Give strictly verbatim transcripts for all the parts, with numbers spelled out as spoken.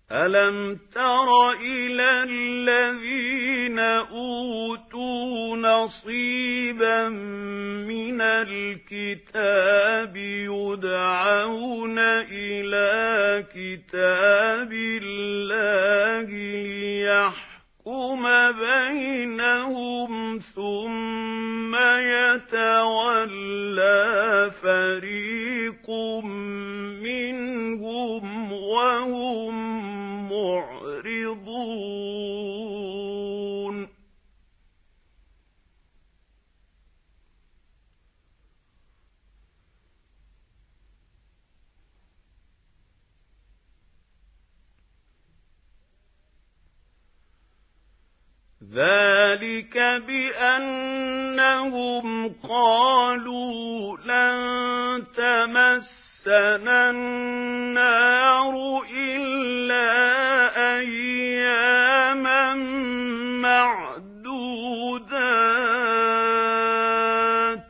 أَلَمْ تَرَ إِلَى الَّذِينَ أُوتُوا نَصِيبًا مِنَ الْكِتَابِ يُدْعَوْنَ إِلَى كِتَابِ اللَّهِ لِيَحْكُمَ بَيْنَهُمْ ثُمَّ يَتَوَلَّى فَرِيقٌ مِنْهُمْ وَهُمْ معرضون. ذلك بأنهم قالوا لن تمسنا النار إلا أياما معدودات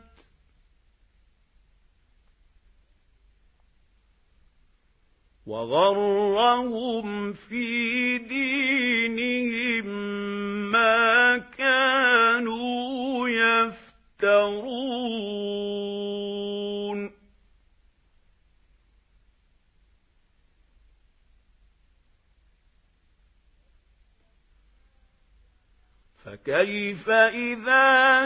وغرهم في دينهم ما كانوا يفترون. فكيف إذا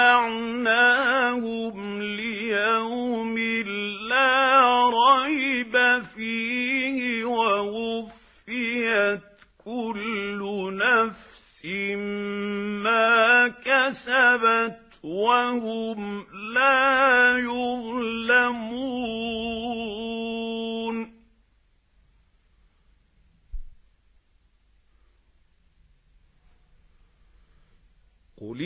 جمعناهم ليوم لا ريب فيه ووفيت كل نفس ما كسبت وهم لا يظلمون. قل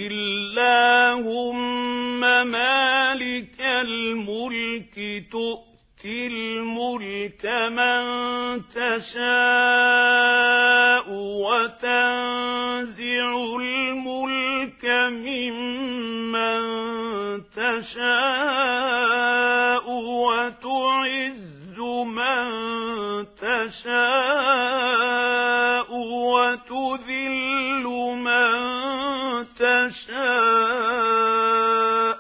اللهم مالك الملك تؤتي الملك من تشاء وتنزع الملك ممن تشاء وتعز من تشاء وتذل من تشاء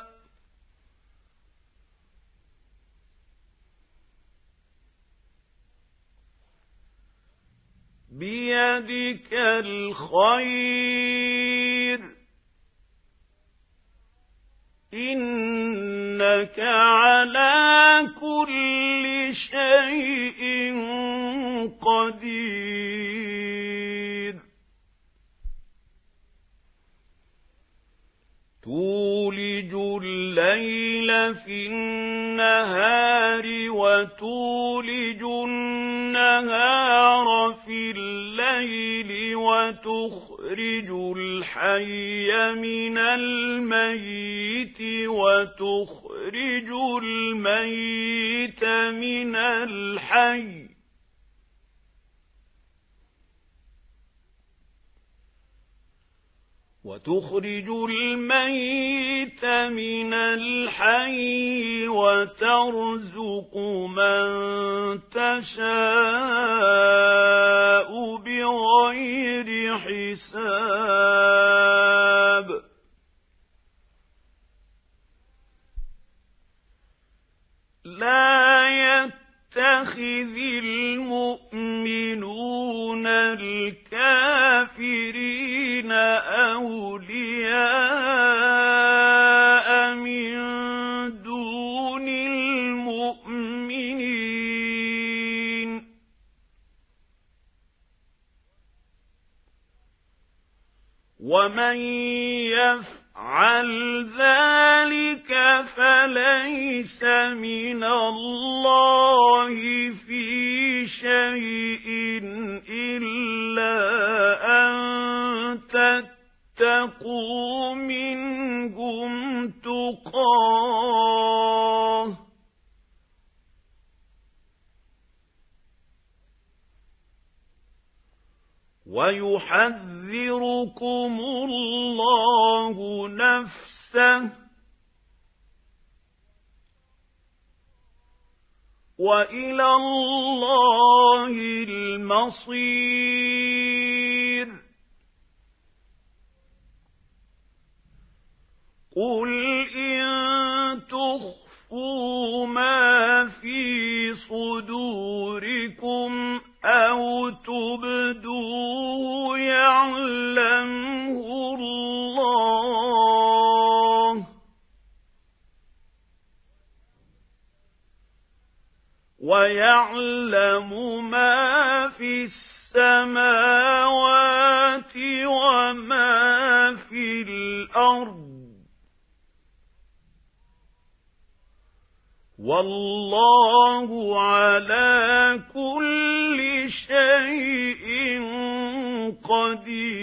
بيدك الخير إنك على كل شيء قدير. تولج الليل في النهار وتولج النهار في الليل وتخرج الحي من الميت وتخرج الميت من الحي وتخرج الميت من الحي وترزق من تشاء بغير حساب. لا يتخذ المؤمنون الكافرين أولياء من دون المؤمنين ومن يفعل ذلك فليس من الله في شيء إلا أن تتقوا منهم تقاه ويحذركم الله نفسه وإلى الله المصير قل إن تخفوا ما في صدوركم أو تبدوه يعلمه الله ويعلم ما في السماوات وما في الأرض والله على كل شيء قدير.